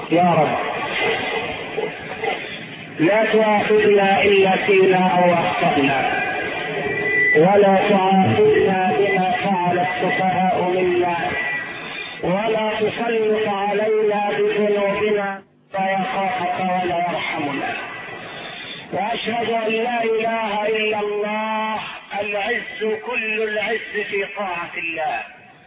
يا رب لا تؤاخذنا إن نسينا أو أخطأنا، ولا تعاقبنا بما فعل السفهاء منا، ولا تسلط علينا بذنوبنا فيخافك ولا يرحمنا. وأشهد أن لا إله إلا الله العز كل العز في طاعة الله،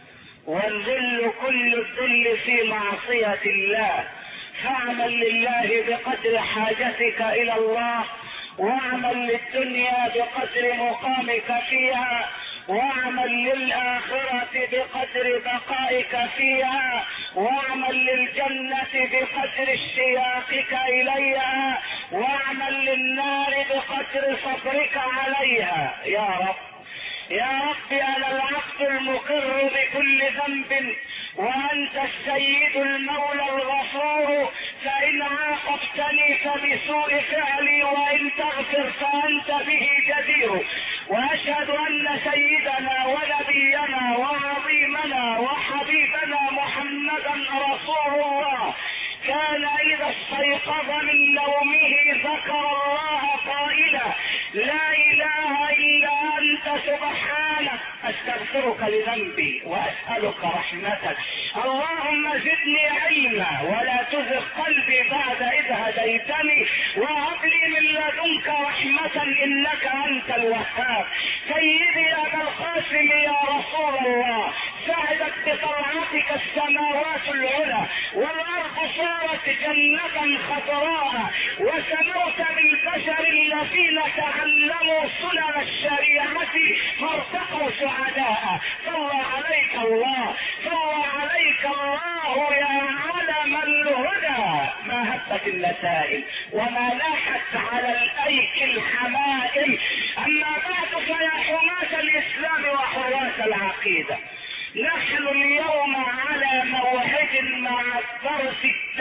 والذل كل الذل في معصية الله. فاعمل لله بقدر حاجتك إلى الله، واعمل للدنيا بقدر مقامك فيها، واعمل للآخرة بقدر بقائك فيها، واعمل للجنة بقدر اشتياقك إليها، واعمل للنار بقدر صبرك عليها. يا رب يا رب أنا العبد المقر بكل ذنب، وأنت السيد المولى الغفور، فإن عاقبتني فبسوء فعلي، وإن تغفر فأنت به جدير. وأشهد أن سيدنا ونبينا وعظيمنا وحبيبنا محمدا رسول الله كان إذا استيقظ من نومه ذكر الله قائلا لا إله إلا أنت سبحانك أستغفرك لذنبي وأسألك رحمتك، اللهم زدني علما ولا تزغ قلبي بعد إذ هديتني، وهب لي من لدنك رحمة إنك أنت الوهاب. سيدي أبا القاسم يا رسول الله، سعدت بطلعتك السماوات العلى، والأرض صارت جنة خضراء، وسموت بالبشر الذين تعلموا سنن الشريعة فارتقوا سعداء. صلى عليك الله، صلى عليك الله يا علم الهدى، ما هبت النسائم وما لاحت على الأيك الحمائم. أما بعد فيا حماة الإسلام وحراس العقيدة، نحن اليوم على موعد مع الدرس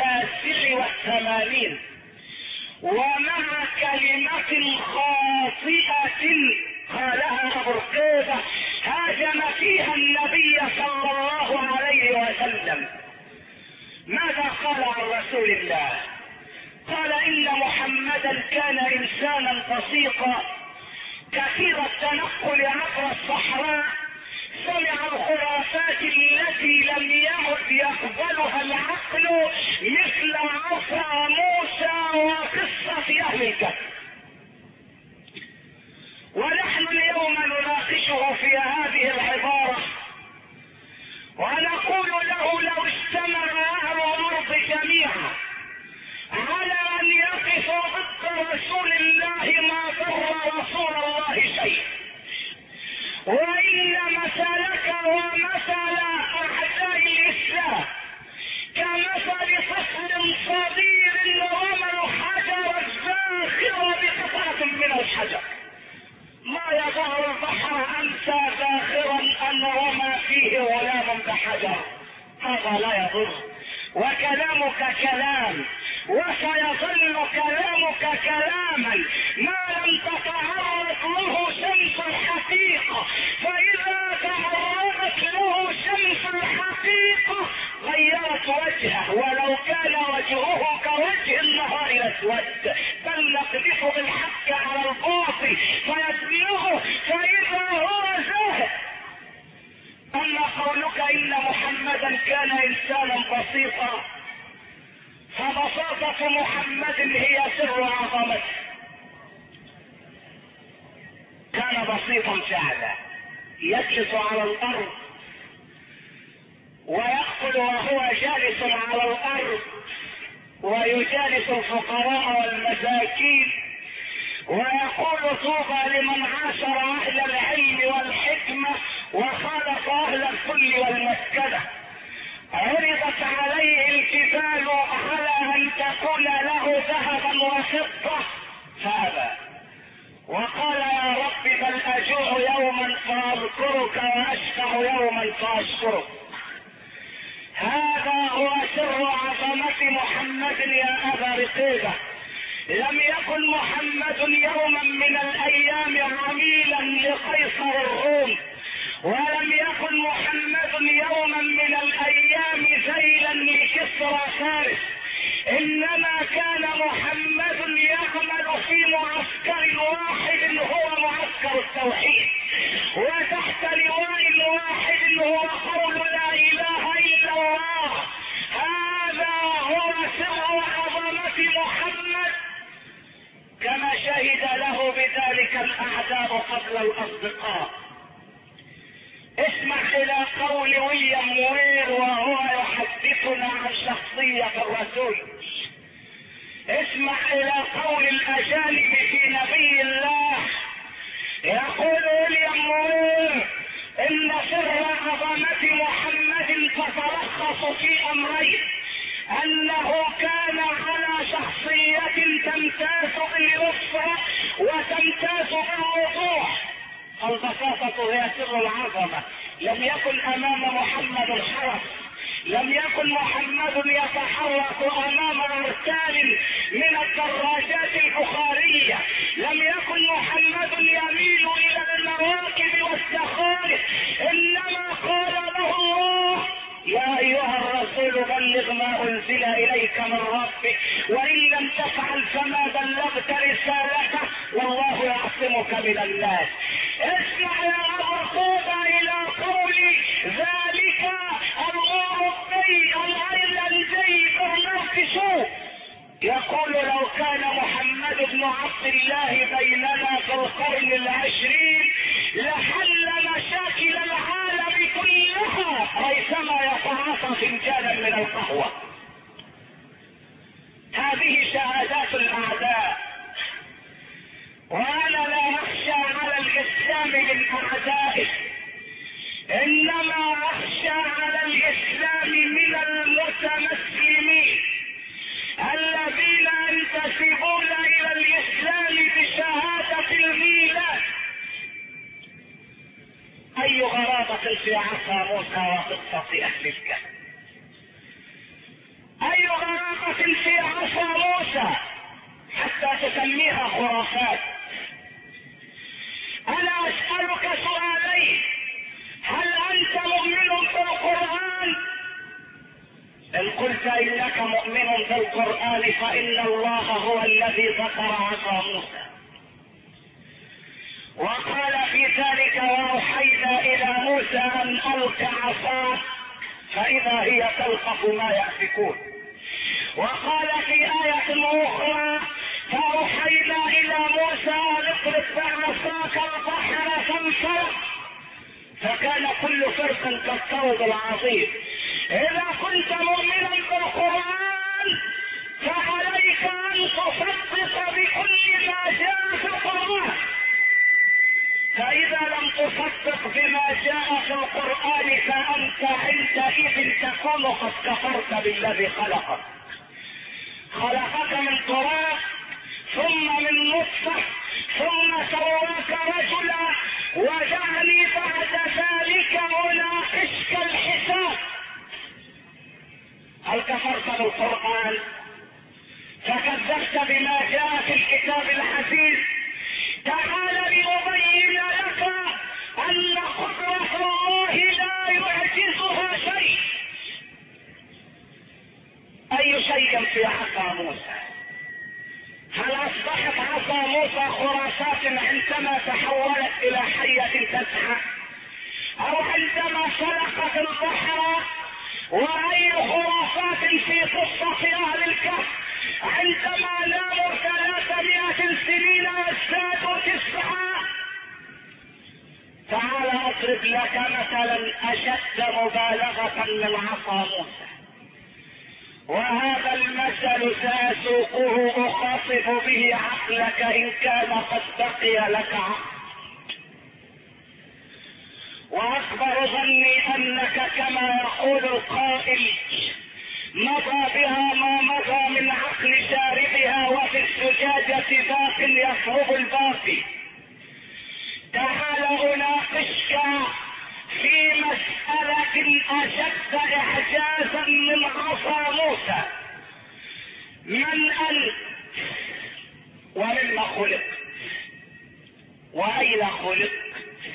89 ومع كلمة خاطئة قالها أبو رقيبة هاجم فيها النبي صلى الله عليه وسلم. ماذا قال عن رسول الله؟ قال إن محمدا كان إنسانا بسيطا كثير التنقل عبر الصحراء، سمع الخرافات التي لم يعد يقبلها العقل مثل عصا موسى وقصة أهل الكهف. ونحن اليوم نناقشه في هذه العبارة ونقول له لو اجتمع أهل الأرض جميعا على أن يقفوا ضد رسول الله ما ضر رسول الله شيء، وإن مثلك ومثل أعداء الإسلام كمثل طفل صغير رمى حجر الزاخرة بقطعة من الحجر، ما يضع البحر أمسى زاخرا أن رمى فيه غلام بحجر، هذا لا يضر. وكلامك كلام وسيظل كلامك كلاما ما لم تتعرض له شمس الحقيقة، فإذا تعرضت له شمس الحقيقة غيرت وجهه، ولو كان وجهه كوجه النهار الأسود، بل نقذف بالحق على الباطل فيدمغه فإذا هو زاهد. أما قولك إن محمدا كان إنسانا بسيطا، فبساطة محمد هي سر عظمته. كان بسيطا فعلا، يجلس على الأرض ويأكل وهو جالس على الأرض، ويجالس الفقراء والمساكين، ويقول طوبى لمن عاشر أهل العلم والحكمة وخالف أهل الكل والمسكنة. عرضت عليه الجبال على أن تكون له ذهبا وفضة فأبى، وقال يا رب بل أجوع يوما فأذكرك وأشفع يوما فأشكرك. هذا هو سر عظمة محمد يا أبا رقيبة. لم يكن محمد يوما من الأيام عميلا لقيصر الروم، ولم يكن محمد يوما من الأيام ذيلا لكسرى فارس، انما كان محمد يعمل في معسكر واحد هو معسكر التوحيد، وتحت لواء واحد هو قول لا اله الا الله. هذا هو سر عظمة محمد كما شهد له بذلك الاعداء قبل الاصدقاء. اسمع الى قول ويليام وير وهو يحدثنا عن شخصية الرسول. اسمع الى قول الاجانب في نبي الله. يقول ويليام وير ان سر عظمة محمد تتلخص في امرين: انه كان على شخصية تمتاز باليسر وتمتاز بالوضوح. البساطة هي سر العظمة. لم يكن امام محمد الحرس، لم يكن محمد يتحرك امام ارتال من الدراجات البخارية، لم يكن محمد يميل الى المراكب والزخارف، انما قال له الله: يا ايها الرسول بلغ ما انزل اليك من ربك وان لم تفعل فما بلغت رسالته والله يعصمك من الناس. اسمع يا الرسول الى قول ذلك الاوروبي الايرلندي برنارد شو، يقول: لو كان محمد بن عبد الله بيننا في القرن العشرين لحل مشاكل العالم كلها ريثما يتعاطى فنجانا من القهوة. هذه شهادات الاعداء، وانا لا اخشى على الاسلام من اعدائه، انما اخشى على الاسلام من المتمسلمين الذين ينتسبون الى الاسلام بشهادة الميلاد. اي غرابة في عصا موسى وقصة اهل الكهف، اي غرابة في عصا موسى حتى تسميها خرافات. انا اسألك سؤالين: هل انت مؤمن بالقرآن؟ ان قلت انك مؤمن بالقرآن فان الله هو الذي ذكر عصا موسى وقال في ذلك: واوحينا الى موسى ان الق عصاك فاذا هي تلقف ما يأفكون. وقال في آية اخرى: فاوحينا الى موسى ان اضرب بعصاك البحر فانفلق فكان كل فرق كالطود العظيم. اذا كنت مؤمنا بالقرآن فعليك ان تصدق بكل ما جاء في القرآن، فاذا لم تصدق بما جاء في القرآن فانت عندئذ تكون قد كفرت بالذي خلقك. خلقك من تراب ثم من نطفة ثم سواك رجلا وجعلني بعد ذلك اناقشك الحساب. هل كفرت بالقرآن فكذبت بما جاء في الكتاب الحديث؟ تعال لأبين لك ان قدرة الله لا يعجزها شيء. اي شيء في عصا موسى؟ هل اصبحت عصا موسى خرافات عندما تحولت الى حية تسعى، او عندما سلقت البحر، واي خرافات في قصة اهل الكهف عندما ناموا 300 سنين وازدادوا 9؟ تعال اضرب لك مثلا اشد مبالغة من عصا موسى، وهذا المثل سأسوقه اخاطب به عقلك ان كان قد بقي لك عقل. واكبر ظني انك كما يقول القائل مضى بها ما مضى من عقل شاربها وفي الزجاجة باق يشرب الباقي. تعال اناقشك في مسألة اشد اعجازا من عصا موسى. من انت ومما خلقت واين خلقت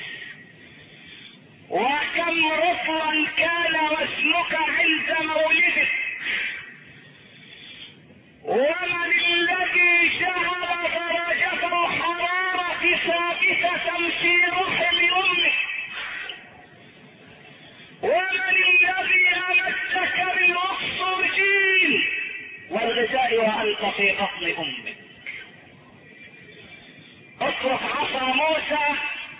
وكم رطلا كان وزنك عند مولدك ثابتة في رحم امك؟ ومن الذي امدك بالاكسجين والغذاء وانت في بطن امك؟ اترك عصا موسى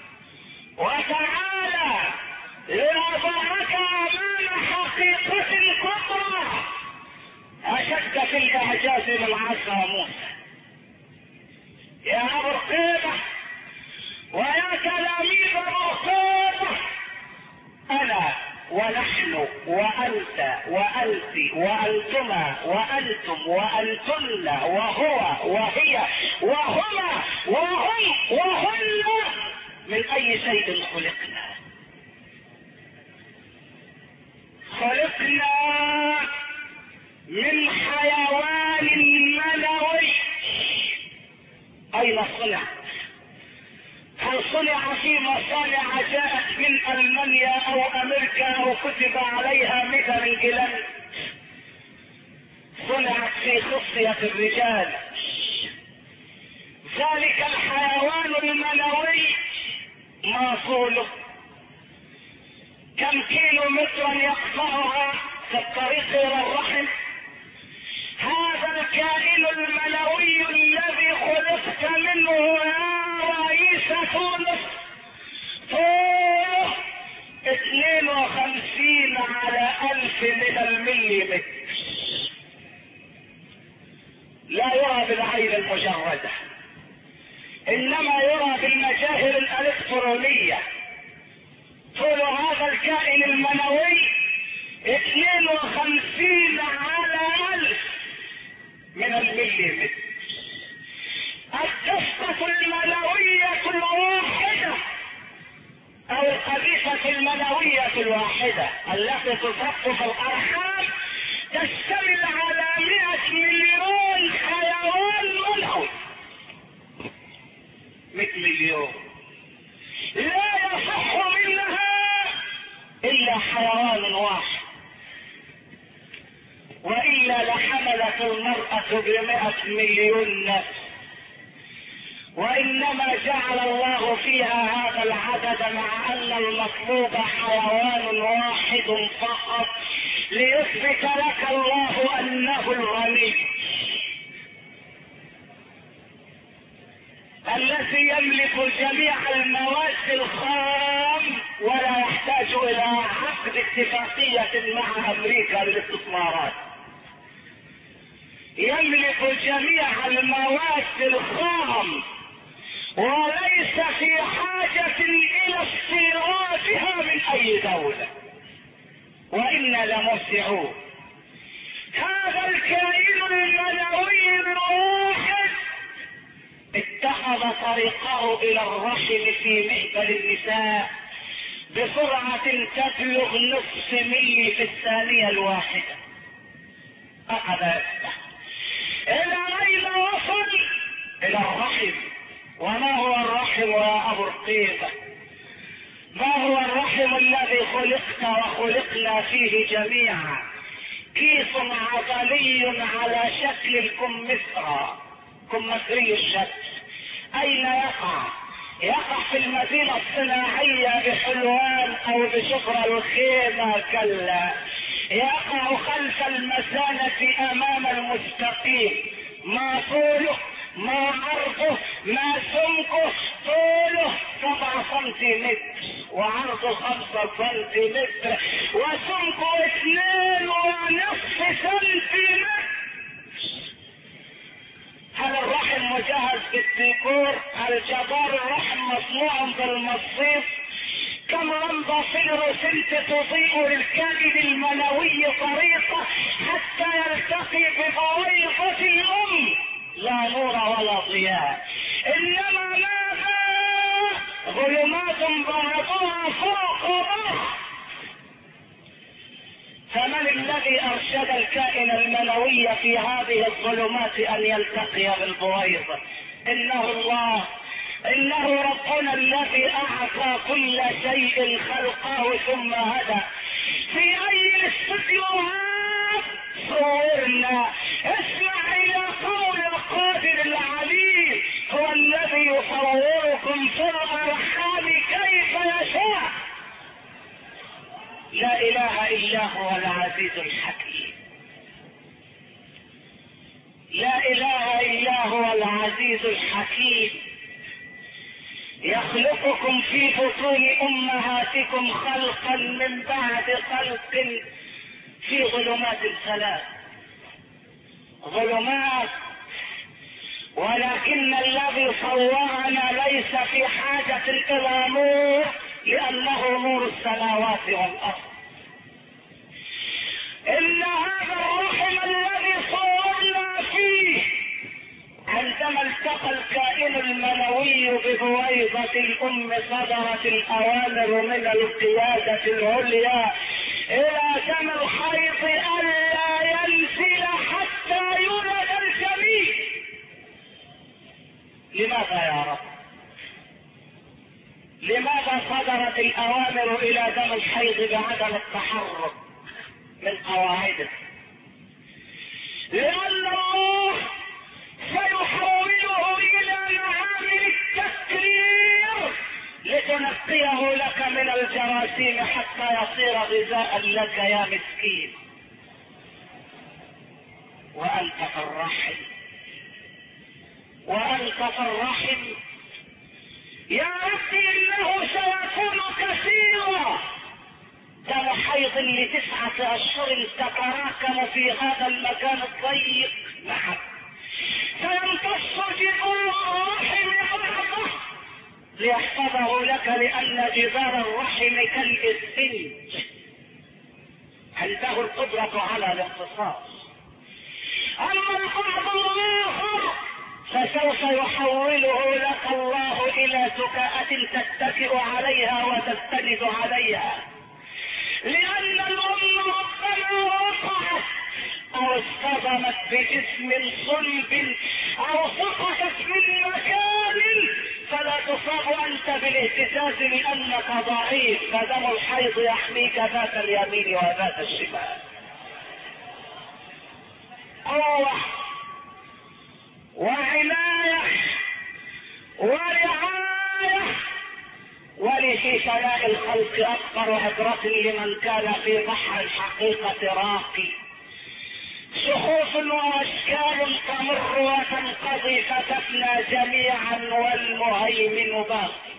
وتعالى لأضعك امام حقيقة كبرى اشد في الاعجاز من عصا موسى. يا ابو رقيبة ويا تلاميذ ابو رقيبة، انا ونحن وانت وانت وانتما وانتم وانتن وهو وهي وهما وهم وهن من اي شيء خلقنا؟ خلقنا من حيوان منوي. اين صنع؟ هل صنع في مصانع جاءت من المانيا او امريكا او كتب عليها مثل انجلند؟ صنعت في خصية الرجال. ذلك الحيوان المنوي ما طوله؟ كم كيلو مترا يقطعها في الطريق الى الرحم؟ هذا الكائن المنوي الذي خلقت منه يا رئيس تونس طوله 52 على 1000 من المليمتر. لا يرى بالعين المجردة، انما يرى بالمجاهر الالكترونية. طول هذا الكائن المنوي 52 على 1000 من المليمتر. القصة المنوية الواحدة او القذيفة المنوية الواحدة التي تضخ في الارحام تشتمل على 100 مليون حيوان منوي. 100 مليون لا يصح منها الا حيوان واحد، والا لحملت المرأة ب100 مليون نفس. وانما جعل الله فيها هذا العدد مع ان المطلوب حيوان واحد فقط ليثبت لك الله انه الغني الذي يملك جميع المواد الخام ولا يحتاج الى عقد اتفاقية مع امريكا للاستثمارات. يملك جميع المواد الخام وليس في حاجة الى استيرادها من اي دولة، وإنا لموسعون. هذا الكائن المنوي الواحد اتخذ طريقه الى الرحم في مهبل النساء بسرعة تبلغ نصف ملي في الثانية الواحدة. اخذ يفتح الى اين وصل؟ الى الرحم. وما هو الرحم يا ابو رقيبة؟ ما هو الرحم الذي خلقت وخلقنا فيه جميعا؟ كيس عضلي على شكل الكمثرى، كمثري الشمس. اين يقع؟ يقع في المدينة الصناعية بحلوان او بشبرا الخيمة؟ كلا، يقع خلف المثانة امام المستقيم. ما طوله؟ ما عرضه؟ ما سمكه؟ طوله 7 سنتيمتر وعرضه 5 سنتيمتر وسمكه 2.5 سنتيمتر. هل الرحم مجهز بالديكور؟ هل جدار الرحم مصنوع بالمصيف؟ كم لمبة فلوروسنت تضيء للكائن المنوي طريقة حتى يلتقي ببويضة الام؟ لا نور ولا ضياء، انما ماذا؟ ظلمات بعضها فوق بعض. فمن الذي ارشد الكائن المنوي في هذه الظلمات ان يلتقي بالبويضة؟ انه الله، انه ربنا الذي اعطى كل شيء خلقه ثم هدى. في اي استديوهات صورنا؟ اسمع الى قول القادر العليم، هو الذي يصوركم لا اله الا هو العزيز الحكيم. لا اله الا هو العزيز الحكيم. يخلقكم في بطون امهاتكم خلقا من بعد خلق في ظلمات ثلاث. ظلمات، ولكن الذي صورنا ليس في حاجة الى نور، لانه نور السماوات والارض. ان هذا الرحم الذي صورنا فيه عندما التقى الكائن المنوي ببويضة الام صدرت الاوامر من القيادة العليا الى دم الحيض الا ينزل حتى يولد الجنين. لماذا يا رب؟ لماذا صدرت الاوامر الى دم الحيض بعدم التحرك من قواعده؟ لان الله سيحوله الى معامل التكرير لتنقيه لك من الجراثيم حتى يصير غذاء لك يا مسكين. وانت في الرحم، وانت في الرحم يا ربي انه سيكون كثيرا. دم حيض ل9 اشهر تتراكم في هذا المكان الضيق معك، سيمتص جدار الرحم بعضه ليحفظه لك، لان جدار الرحم كالاسفنج عنده القدرة على الامتصاص. اما البعض الاخر فسوف يحوله لك الله الى سكاءة تتكئ عليها وتستند عليها، لان الام ربما وقعت او اصطدمت بجسم صلب او سقطت من مكان فلا تصاب انت بالاهتزاز لانك ضعيف، فدم الحيض يحميك ذات اليمين وذات الشمال. قوة وعناية ورعاية، ولفي ثناء الخلق اكبر عبرة لمن كان في بحر الحقيقة راقي. شخوص واشكال تمر وتنقضي فتفنى جميعا والمهيمن باقي.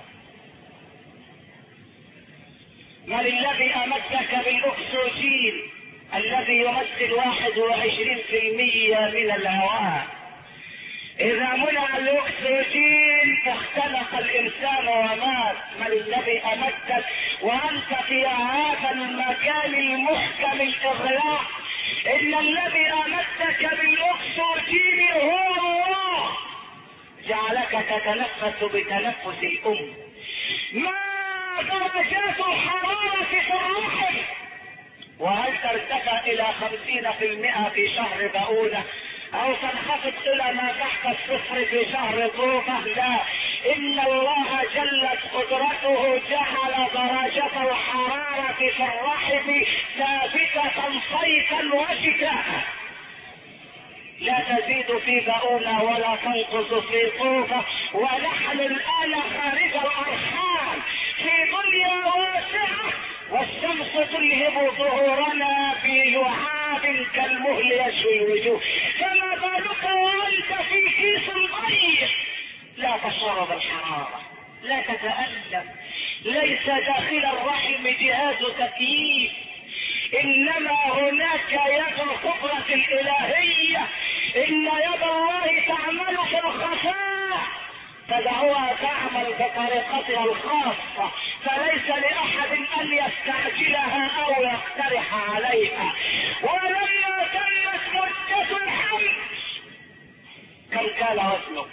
من الذي امدك بالاكسجين الذي يمثل 21% من الهواء؟ اذا منع الاكسجين اختنق الانسان ومات. من الذي امدك وانت في هذا المكان المحكم الاغلاق؟ ان الذي امدك بالاكسجين هو الله، جعلك تتنفس بتنفس الام. ما درجات الحرارة في الرحم؟ وهل ترتفع الى 50% في شهر بؤولة او تنخفض الى ما تحت الصفر في شهر طوبة؟ لا، ان الله جلت قدرته جعل درجة الحرارة في الرحم ثابتة صيفا وشتاء، لا تزيد في بؤولة ولا تنقص في طوبة. ونحن الان خارج الارحام في دنيا واسعة، والشمس تلهب ظهورنا في لعاب كالمهل يشوي الوجوه، فما بالك وانت في كيس ضيق لا تشعر بالحرارة، لا تتألم، ليس داخل الرحم جهاز تكييف، انما هناك يد القدرة الالهية. ان يد الله تعمل في الخفاء، فدعوها تعمل بطريقتها الخاصة، فليس لأحد أن يستعجلها أو يقترح عليها. ولما تمت مدة الحمل كم كان وزنه؟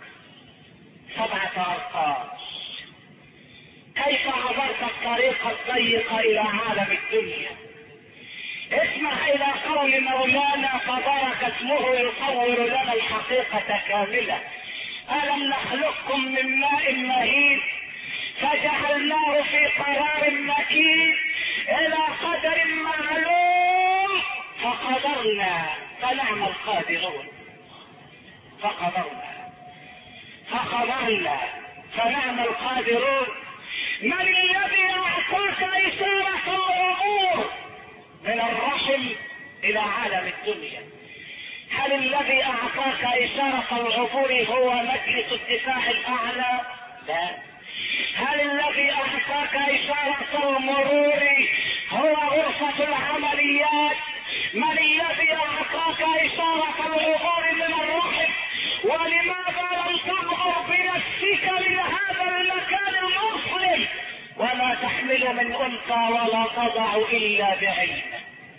7 أرقام. كيف عبرت الطريق الضيق إلى عالم الدنيا؟ اسمع إلى قول مولانا تبارك اسمه يصور لنا الحقيقة كاملة. ألم نخلقكم من ماء مهين فجعلناه في قرار مكين إلى قدر معلوم فقدرنا فنعم القادرون. فقدرنا فنعم القادرون. من الذي اعطاك اشارة العبور من الرحم الى عالم الدنيا؟ هل الذي اعطاك اشارة العبور هو مجلس الدفاع الاعلى؟ لا. هل الذي اعطاك اشارة المرور هو غرفة العمليات؟ من الذي اعطاك اشارة العبور من الرحم؟ ولماذا لم تعبر بنفسك من هذا المكان المظلم؟ ولا تحمل من انثى ولا تضع الا بعلمه.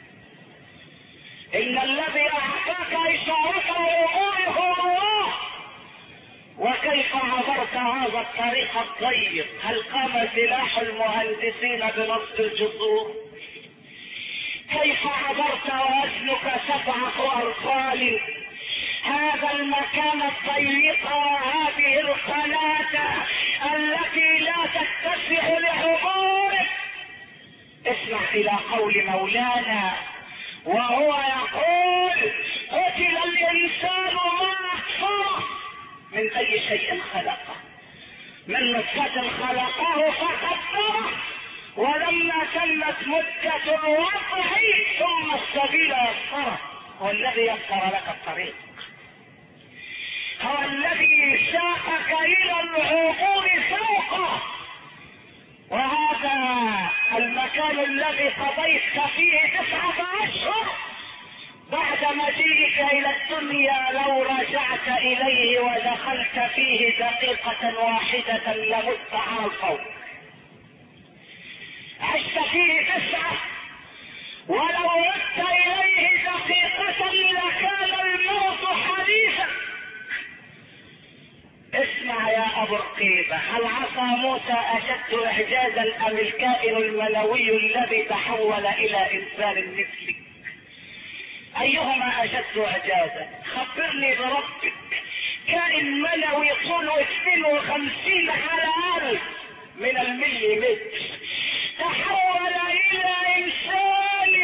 ان الذي اعطاك اشارة العبور هو الله. وكيف عبرت هذا الطريق الضيق؟ هل قام سلاح المهندسين بنصب الجسور؟ كيف عبرت واسلك 7 أرطال هذا المكان الضيق وهذه القناة التي لا تتسع لعبورك؟ اسمع الى قول مولانا وهو يقول: قتل الانسان ما اكفره من اي شيء خلقه، من نطفة خلقه فقدره، ولما تمت مدة الوضع ثم السبيل يسره. هو الذي يسر لك الطريق، هو الذي ساقك الى العبور فوقه. وهذا المكان الذي قضيت فيه 9 أشهر بعد مجيئك الى الدنيا، لو رجعت اليه ودخلت فيه دقيقة واحدة لمت على الفور. عشت فيه 9، ولو عدت اليه دقيقة لكان الموت حديثا. اسمع يا ابو رقيبة، هل عصا موسى اشد اعجازا ام الكائن المنوي الذي تحول الى انسان مثلك؟ ايهما اشد اعجازا؟ خبرني بربك. كائن منوي طوله 52 على 1000 من المليمتر تحول الى انسان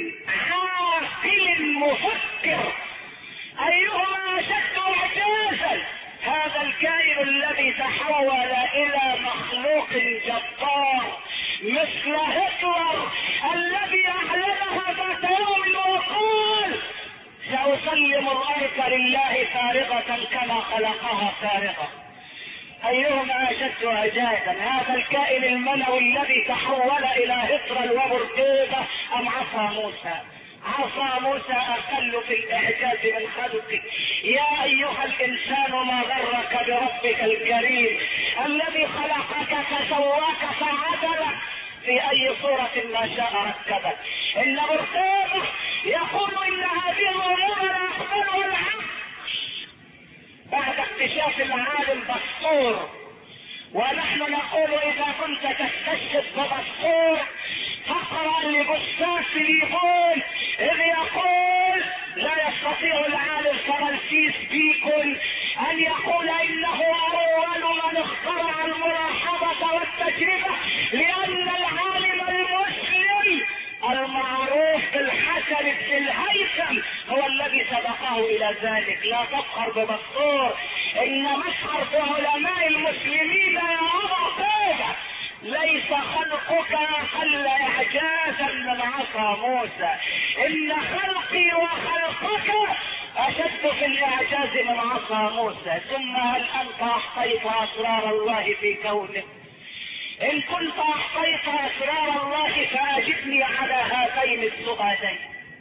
عاقل مفكر. ايهما اشد اعجازا؟ هذا الكائن الذي تحول الى مخلوق جبار مثل هتلر الذي اعلنها ذات يوم وقال: سأسلم الارض لله فارغة كما خلقها فارغة. ايهما اشد اعجازا؟ هذا الكائن المنوي الذي تحول الى هتلر وبرقيبة ام عصا موسى؟ عصا موسى اقل في الاعجاز من خلقك. يا ايها الانسان ما غرك بربك الكريم الذي خلقك فسواك فعدلك في اي صورة ما شاء ركبك. ان برقيبة يقول ان هذه الامور لا اقبلها العقل بعد اكتشاف العالم بسطور، ونحن نقول اذا كنت تستشهد ببسطور فاقرأ لبستاس ليبون اذ يقول: لا يستطيع العالم فرانسيس بيكون ان يقول انه اول من اخترع الملاحظة والتجربة، لان العالم المسلم المعروف بالحسن بن الهيثم هو الذي سبقه الى ذلك. لا تفخر ببسطور، ان مفخر بعلماء المسلمين يا ابا طيبة ليس خلقك اقل اعجازا من عصا موسى. ان خلقي وخلقك اشد في الاعجاز من عصا موسى. ثم هل انت احصيت اسرار الله في كونه؟ ان كنت احصيت اسرار الله فاجبني على هذين السؤالين.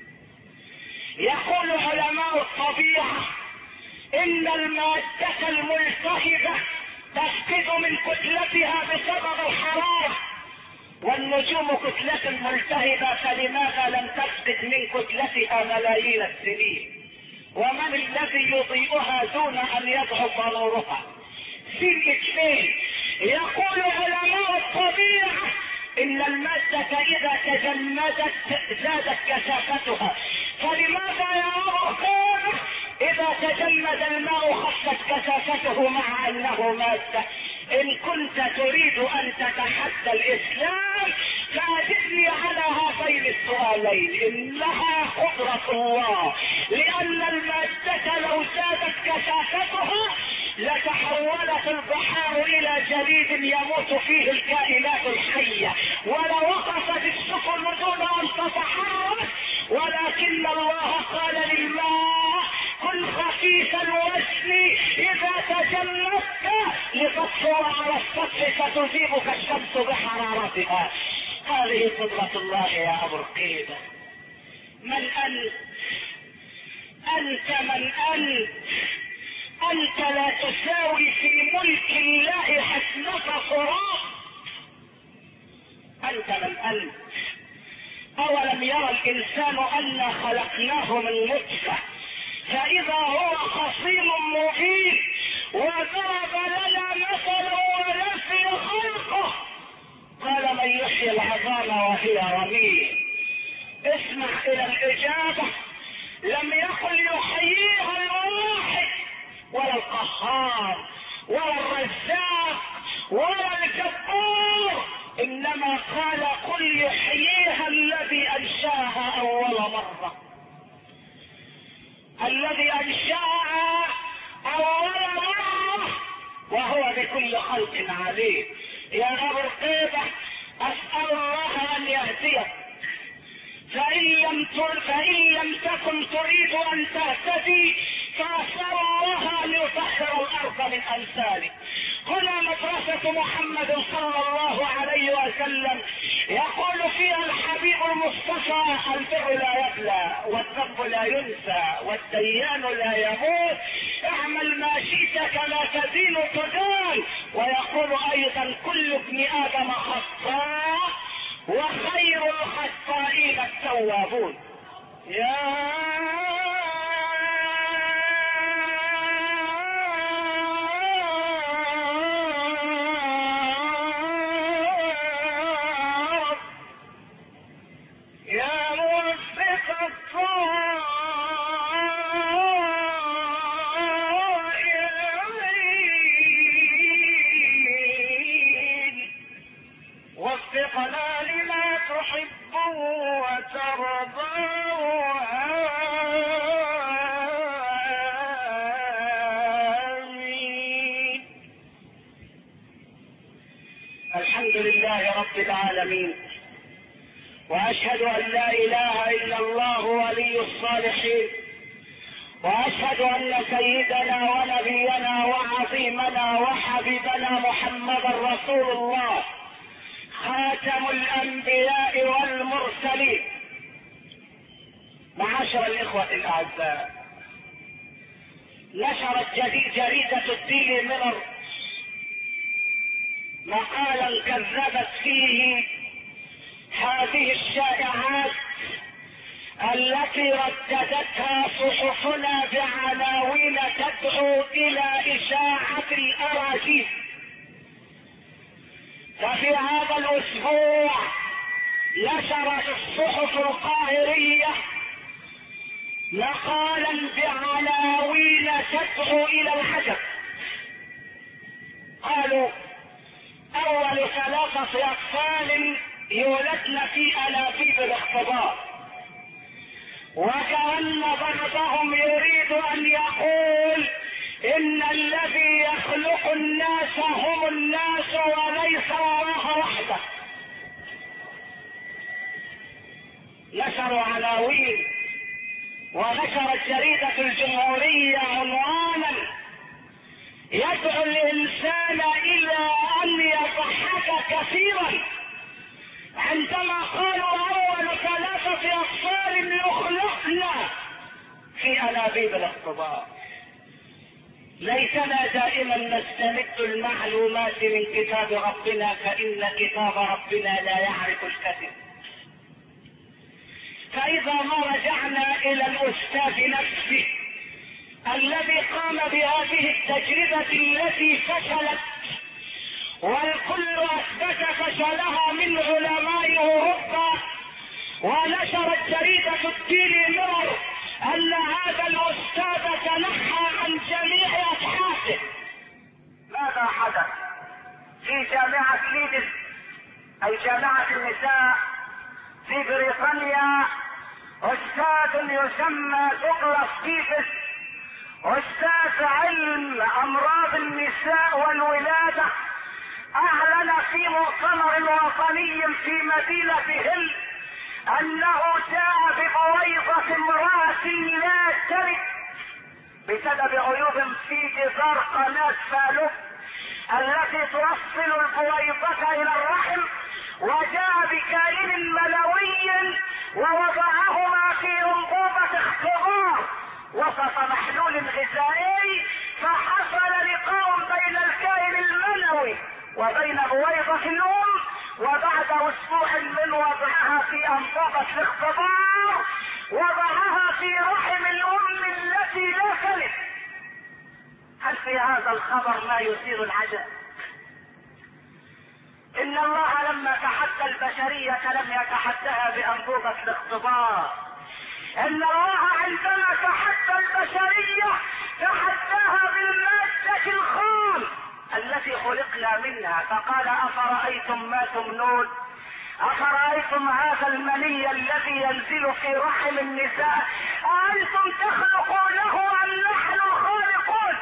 يقول علماء الطبيعة ان المادة الملتهبة تفقد من كتلتها بسبب الحرارة، والنجوم كتلة ملتهبة، فلماذا لم تفقد من كتلتها ملايين السنين؟ ومن الذي يضيئها دون ان يضعف نورها؟ في 2. يقول علماء الطبيعة ان المادة اذا تجمدت زادت كثافتها، فلماذا يا رقيبة اذا تجمد الماء خفت كثافته مع انه مادة؟ ان كنت تريد ان تتحدى الاسلام فاجبني على هذين السؤالين. انها قدرة الله، لان المادة لو زادت كثافتها لتحولت البحار الى جليد يموت فيه الكائنات الحية، ولوقفت السفن دون ان تتحرك، ولكن الله قال للماء كن خفيف الوزن اذا تجلدت لتصور على السطح فتذيبك الشمس بحرارتها. هذه قدرة الله يا ابو رقيبة. من انت؟ انت من انت؟ انت لا تساوي في ملك الله حسنة صراط. انت من انت؟ اولم يرى الانسان انا خلقناه من نطفة فاذا هو خصيم مبين وضرب لنا مثلا ونسي خلقه قال من يحيي العظام وهي رميم. اسمع الى الاجابة. لم يقل يحييها الواحد ولا القهار ولا الرزاق ولا الجبار، انما قال قل يحييها الذي انشاها اول مرة. الذي انشاها اول مرة وهو بكل خلق عليم. يا ابو رقيبة اسأل الله ان يهديك، فإن لم تكن تريد أن تهتدي فأسأل الله أن يطهر الأرض من أمثالك. هنا مدرسة محمد صلى الله عليه وسلم يقول فيها الحبيب المصطفى البر لا يبلى والذنب لا ينسى والديان لا يموت، اعمل ما شئت كما تدين تدان. ويقول أيضا كل ابن آدم خطاء وخير الخطائين التوابون. يا موفق الطائرين وفقنا لما تحب وترضى. آمين. الحمد لله رب العالمين، واشهد ان لا اله الا الله ولي الصالحين، واشهد ان سيدنا ونبينا وعظيمنا وحبيبنا محمدا رسول الله خاتم الانبياء والمرسلين. معاشر الاخوة الاعزاء، نشرت جريدة الديلي ميرور مقالا كذبت فيه هذه الشائعات التي رددتها صحفنا بعناوين تدعو الى اشاعة الاراجيف. ففي هذا الاسبوع نشرت الصحف القاهرية مقالا بعناوين تدعو الى العجب. قالوا اول 3 اطفال يولدن في انابيب الاختبار، وكأن بعضهم يريد ان يقول ان الذي يخلق الناس هم الناس وليس الله وحده. نشروا عناوين، ونشرت جريدة الجمهورية عنوانا يدعو الانسان الى ان يضحك كثيرا عندما قالوا اول 3 اطفال يخلقن في انابيب الاختبار. ليتنا دائما نستمد المعلومات من كتاب ربنا، فان كتاب ربنا لا يعرف الكذب. فاذا ما رجعنا الى الاستاذ نفسه الذي قام بهذه التجربة التي فشلت والكل اثبت فشلها من علماء اوروبا، ونشرت جريدة الديلي ميرور ان هذا الاستاذ تنحى عن جميع ابحاثه. ماذا حدث؟ أي جامعة النساء في بريطانيا، أستاذ يسمى دوغلاس ستيفنز، أستاذ علم أمراض النساء والولادة، أعلن في مؤتمر وطني في مدينة هيل أنه جاء ببويضة امرأة لا تلد بسبب عيوب في جدار قناة فالوب التي توصل البويضة إلى الرحم، وجاء بكائن منوي ووضعهما في أنبوبة اختبار وسط محلول غذائي، فحصل لقاء بين الكائن المنوي وبين بويضة الأم، وبعد أسبوع من وضعها في أنبوبة الاختبار وضعها في رحم الأم التي لا تلد. هل في هذا الخبر ما يثير العجب؟ إن الله لما تحدى البشرية لم يتحدها بأنبوبة الاختبار، إن الله عندما تحدى البشرية تحداها بالمادة الخام التي خلقنا منها، فقال أفرأيتم ما تمنون، أفرأيتم هذا المني الذي ينزل في رحم النساء أأنتم تخلقونه أم نحن الخالقون؟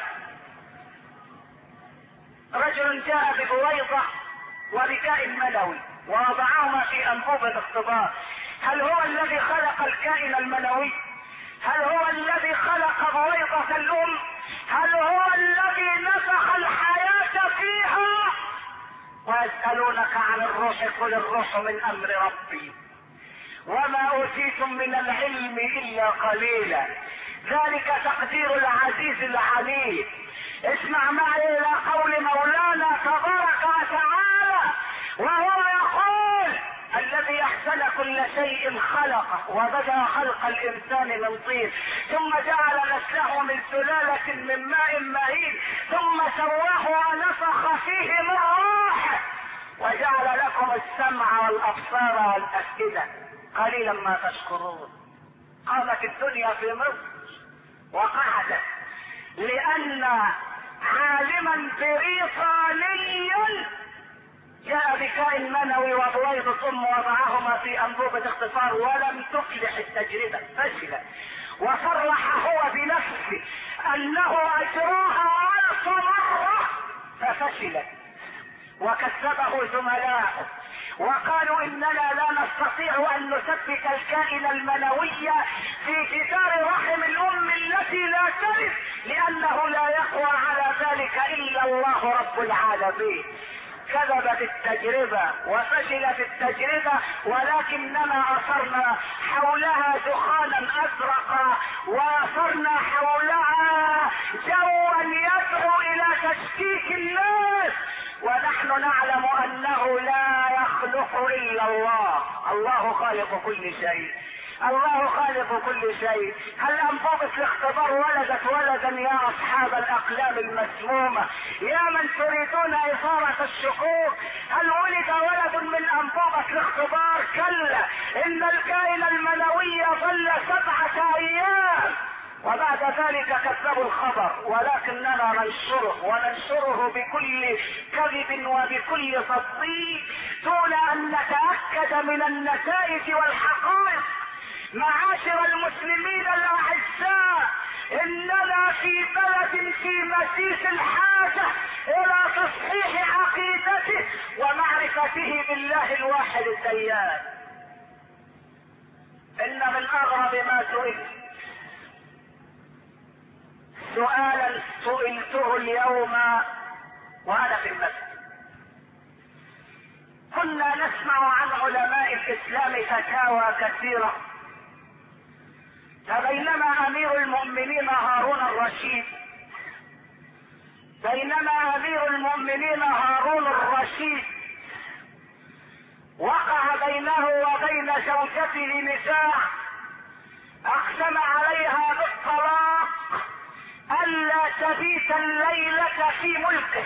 رجل جاء ببويضة وبكائن منوي ووضعهما في أنبوبة اختبار، هل هو الذي خلق الكائن المنوي؟ هل هو الذي خلق بويضة الأم؟ هل هو الذي نفخ الحياة فيها؟ ويسألونك عن الروح قل الروح من أمر ربي وما أوتيتم من العلم إلا قليلا، ذلك تقدير العزيز العليم. اسمع معي إلى قول مولانا تبارك وتعالى وهو يقول الذي أحسن كل شيء خلقه وبدأ خلق الإنسان من طين ثم جعل نسله من سلالة من ماء مهين ثم سواه ونفخ فيه من روحه وجعل لكم السمع والأبصار والأفئدة قليلا ما تشكرون. قامت الدنيا في مصر وقعدت لأن عالما بريطانيا جاء بكائن منوي وبويضة أم وضعهما في أنبوبة اختبار ولم تفلح التجربة، فشلت، وصرح هو بنفسه أنه أجراها 1000 مرة ففشلت، وكذبه زملاؤه وقالوا إننا لا نستطيع أن نثبت الكائن المنوي في جدار رحم الأم التي لا تلد لأنه لا يقوى على ذلك إلا الله رب العالمين. كذبت التجربة وفشلت التجربة، ولكننا أثرنا حولها دخانا أزرقا وأثرنا حولها جوا يدعو إلى تشكيك الناس، ونحن نعلم أنه لا يخلق إلا الله. الله خالق كل شيء، الله خالق كل شيء. هل أنبوبة الاختبار ولدت ولدا يا أصحاب الأقلام المسمومة يا من تريدون إثارة الشكوك؟ هل ولد ولد من أنبوبة الاختبار؟ كلا، إن الكائن المنوي ظل 7 أيام وبعد ذلك كذبوا الخبر، ولكننا وننشره بكل كذب وبكل تصديق دون أن نتأكد من النتائج والحقائق. معاشر المسلمين الأعزاء، إننا في بلد في مسيس الحاجة إلى تصحيح عقيدته ومعرفته بالله الواحد الديان. إن من أغرب ما سؤالا سئلته اليوم وأنا في المسجد. كنا نسمع عن علماء الإسلام فتاوى كثيرة، فبينما أمير المؤمنين هارون الرشيد وقع بينه وبين زوجته نزاع أقسم عليها بالطلاق ألا تبيت الليلة في ملكه،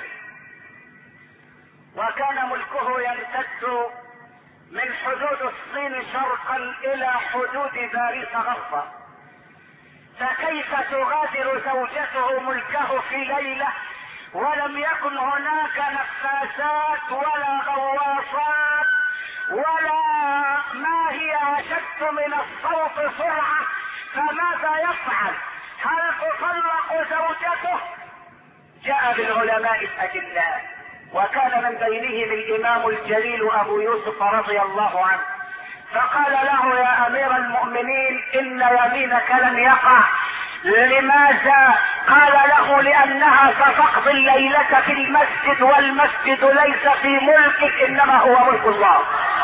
وكان ملكه يمتد من حدود الصين شرقا إلى حدود باريس غربا، فكيف تغادر زوجته ملكه في ليلة ولم يكن هناك نفاثات ولا غواصات ولا ما هي اشد من الصوت سرعة، فماذا يفعل؟ هل تطلق زوجته؟ جاء بالعلماء الاجلاء، وكان من بينهم الامام الجليل ابو يوسف رضي الله عنه، فقال له يا امير المؤمنين ان يمينك لن يقع. لماذا؟ قال له لانها ستقضي الليلة في المسجد، والمسجد ليس في ملكك انما هو ملك الله.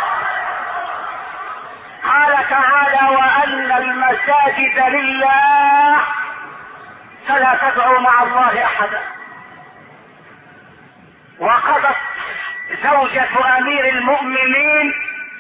قال تعالى وان المساجد لله فلا تدعوا مع الله احدا. وقضت زوجة امير المؤمنين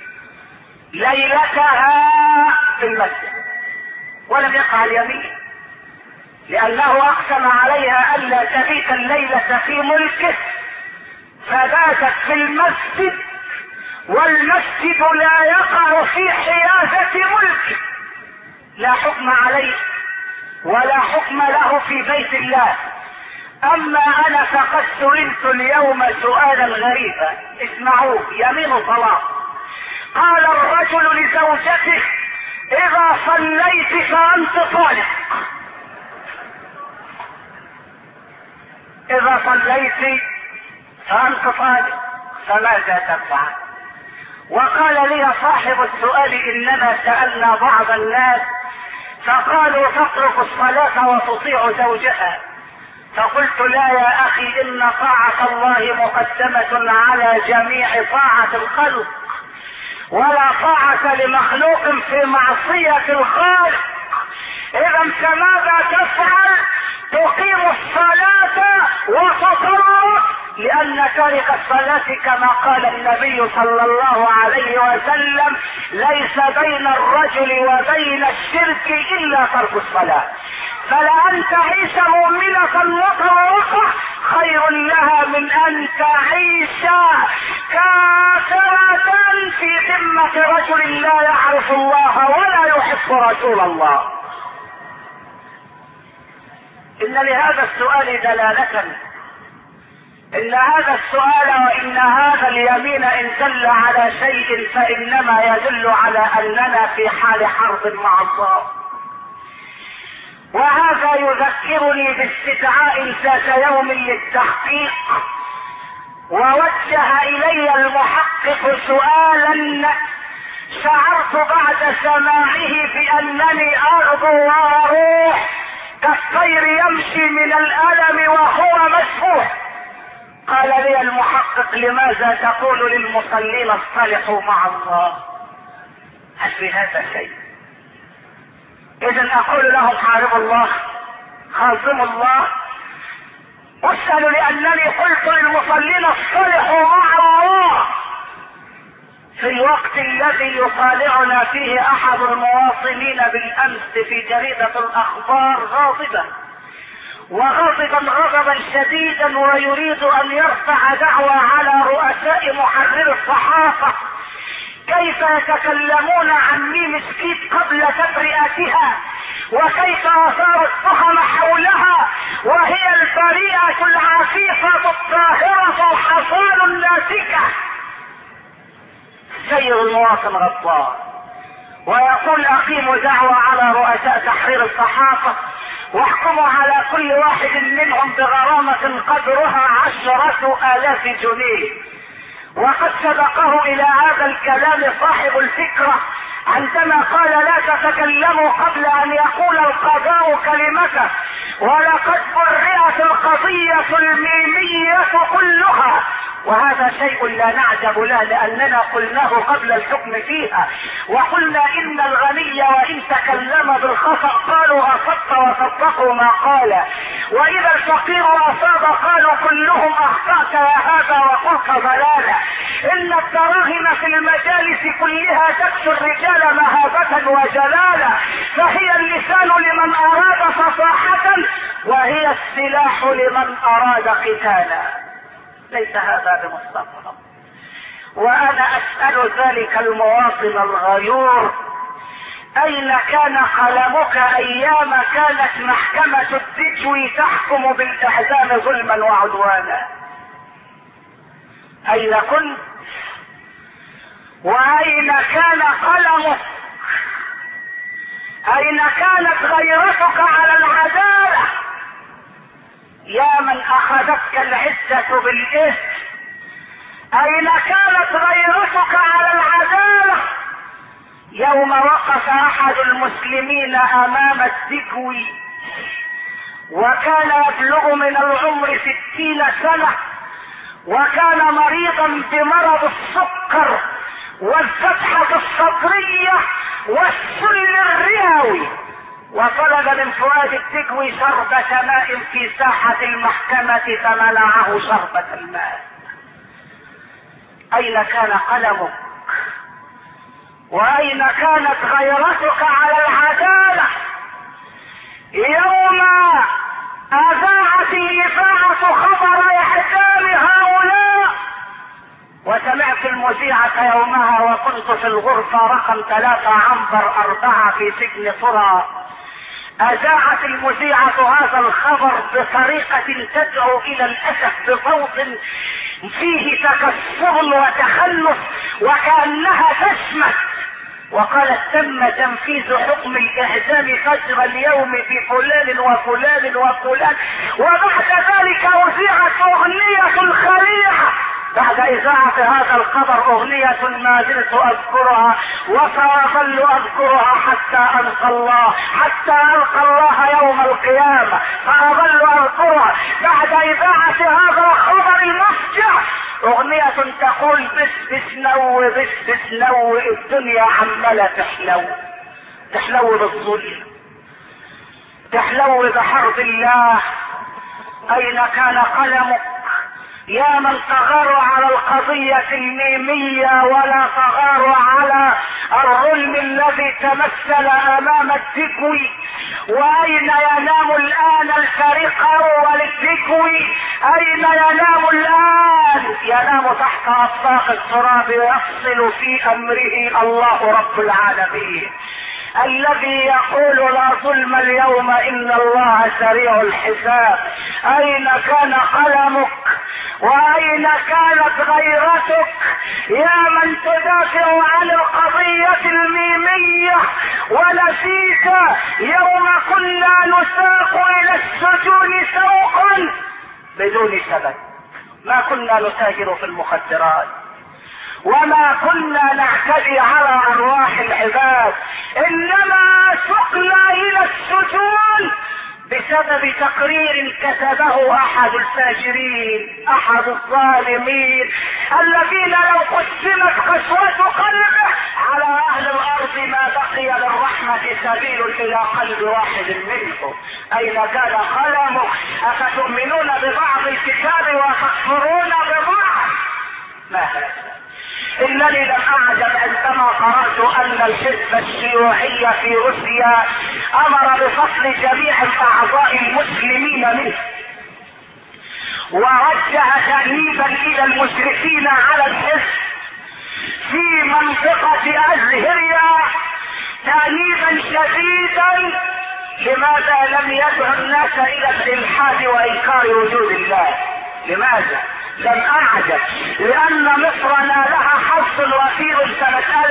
ليلتها في المسجد ولم يقع اليمين، لانه اقسم عليها الا تبيت الليلة في ملكه، فباتت في المسجد، والمسجد لا يقع في حيازة ملكه، لا حكم عليه ولا حكم له في بيت الله. اما انا فقد سئلت اليوم سؤالا غريبا، اسمعوه، يمين طلاق. قال الرجل لزوجته اذا صليت فانت طالق، اذا صليت فانت طالق، فماذا تفعل؟ وقال لي صاحب السؤال اننا سألنا بعض الناس فقالوا تترك الصلاة وتطيع زوجها، فقلت لا يا اخي ان طاعة الله مقدمة على جميع طاعة الخلق، ولا طاعة لمخلوق في معصية الخالق. اذا فماذا تفعل؟ تقيم الصلاة وتطلق، لان تارك الصلاة كما قال النبي صلى الله عليه وسلم ليس بين الرجل وبين الشرك الا ترك الصلاة. فلأن تعيش مؤمنة مطلقة خير لها من ان تعيش كافرة في ذمة رجل لا يعرف الله ولا يحب رسول الله. ان لهذا السؤال دلالة، ان هذا السؤال وان هذا اليمين ان دل على شيء فانما يدل على اننا في حال حرب مع الله. وهذا يذكرني باستدعاء ذات يوم للتحقيق، ووجه الي المحقق سؤالا شعرت بعد سماعه بانني اغدو واروح كالطير يمشي من الالم وهو مسفوح. قال لي المحقق لماذا تقول للمصلين اصطلحوا مع الله؟ هل في هذا شيء؟ اذا اقول لهم حاربوا الله، خاصموا الله. اسأل لانني قلت للمصلين اصطلحوا مع الله في الوقت الذي يطالعنا فيه احد المواطنين بالامس في جريدة الاخبار غاضبا غضبا شديدا، ويريد ان يرفع دعوى على رؤساء محرر الصحافة كيف يتكلمون عن ميم سكيت قبل تبرئتها، وكيف اثار التهم حولها وهي البريئة العفيفة الطاهرة الحصان الناسكة. سير المواطن غضبان ويقول اقيموا دعوى على رؤساء تحرير الصحافة واحكموا على كل واحد منهم بغرامة قدرها 10,000 جنيه. وقد سبقه الى هذا الكلام صاحب الفكرة عندما قال لا تتكلموا قبل ان يقول القضاء كلمته، ولقد برئت القضية الميمية كلها، وهذا شيء لا نعجب له لاننا قلناه قبل الحكم فيها، وقلنا ان الغني وان تكلم بالخطأ قالوا اصبت وصدقوا ما قال، واذا الفقير اصاب قالوا كلهم اخطأت يا هذا وقلت ضلالا. ان الدراهم في المجالس كلها تكسو الرجال مهابة وجلالا، فهي اللسان لمن اراد فصاحة وهي السلاح لمن اراد قتالا. ليس هذا بمستقبل. وانا اسأل ذلك المواطن الغيور اين كان قلمك ايام كانت محكمة الدجوي تحكم بالاعدام ظلما وعدوانا؟ اين كنت واين كان قلمك؟ اين كانت غيرتك على العدالة؟ يا من اخذتك العزة بالاثم، اين كانت غيرتك على العدالة يوم وقف احد المسلمين امام الدكوي وكان يبلغ من العمر 60 سنة وكان مريضا بمرض السكر والفتحة الصدرية والسل الرئوي، وطلب من فؤاد الدكوي شربة ماء في ساحة المحكمة فمنعه شربة الماء. اين كان قلمك؟ واين كانت غيرتك على العدالة يوم اذاعت الاذاعة خبر اعدام هؤلاء؟ وسمعت المذيعة يومها وكنت في الغرفة رقم 3 عنبر 4 في سجن طرى. اذاعت المذيعة هذا الخبر بطريقة تدعو الى الاسف بصوت فيه تكسر وتخلف وكأنها تشمت، وقالت تم تنفيذ حكم الاعدام فجر اليوم في فلان وفلان وفلان. وبعد ذلك اذيعت اغنية خليعة بعد اذاعة هذا الخبر، اغنية ما زلت اذكرها وسأظل اذكرها حتى القى الله يوم القيامة، فاظل اذكرها بعد اذاعة هذا الخبر المفجع. اغنية تقول بس بس نو بس بس نو، الدنيا عمالة تحلو بالظلم، تحلو بحرب الله. اين كان قلمك يا من تغاروا على القضية الميمية ولا تغاروا على الظلم الذي تمثل امام الدكوي؟ واين ينام الان الفريق اول الدكوي؟ اين ينام الان؟ ينام تحت اطباق التراب ويفصل في امره الله رب العالمين الذي يقول لا ظلم اليوم ان الله سريع الحساب. اين كان قلمك واين كانت غيرتك يا من تدافع عن القضية الميمية ونسيت يوم كنا نساق الى السجون سوقا بدون سبب؟ ما كنا نتاجر في المخدرات وما كنا نعتدي على ارواح العباد، انما سقنا الى السجون بسبب تقرير كتبه احد الفاجرين احد الظالمين الذين لو قسمت قسوة قلبه على اهل الارض ما بقي للرحمة سبيل الى قلب واحد منهم. اين كان قلمك؟ افتؤمنون ببعض الكتاب وتكفرون ببعض؟ ما هذا؟ انني لم اعجب عندما قرأت ان الحزب الشيوعي في روسيا امر بفصل جميع الاعضاء المسلمين منه ووجه تأنيبا الى المشرفين على الحزب في منطقة ازهريا تأنيبا شديدا. لماذا لم يدعو الناس الى الالحاد وانكار وجود الله؟ لماذا؟ لم اعجب لان مصر نالها حظ وفير سنة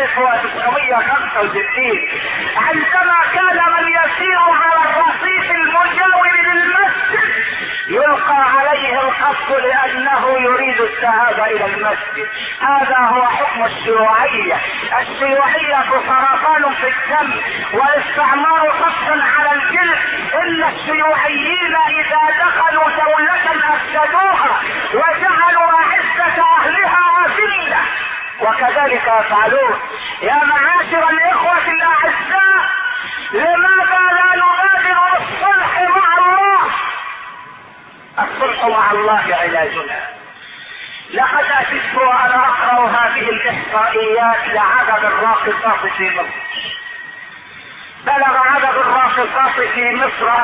1965 عندما كان من يسير على الرصيف المجاور للمسجد يلقى عليه الخط لانه يريد الذهاب الى المسجد. هذا هو حكم الشيوعية. الشيوعية سرطان في الدم والاستعمار قصا على الجلد. ان الشيوعيين اذا دخلوا دولة افسدوها وجعلوا عزة اهلها اذلة وكذلك يفعلون. يا معاشر الاخوة الاعزاء، لماذا لا نبادر بالصلح مع الله؟ الصلح مع الله علاجنا. لقد اتيت وانا اقرأ هذه الاحصائيات لعدد الراقصات في مصر. بلغ عدد الراقصات في مصر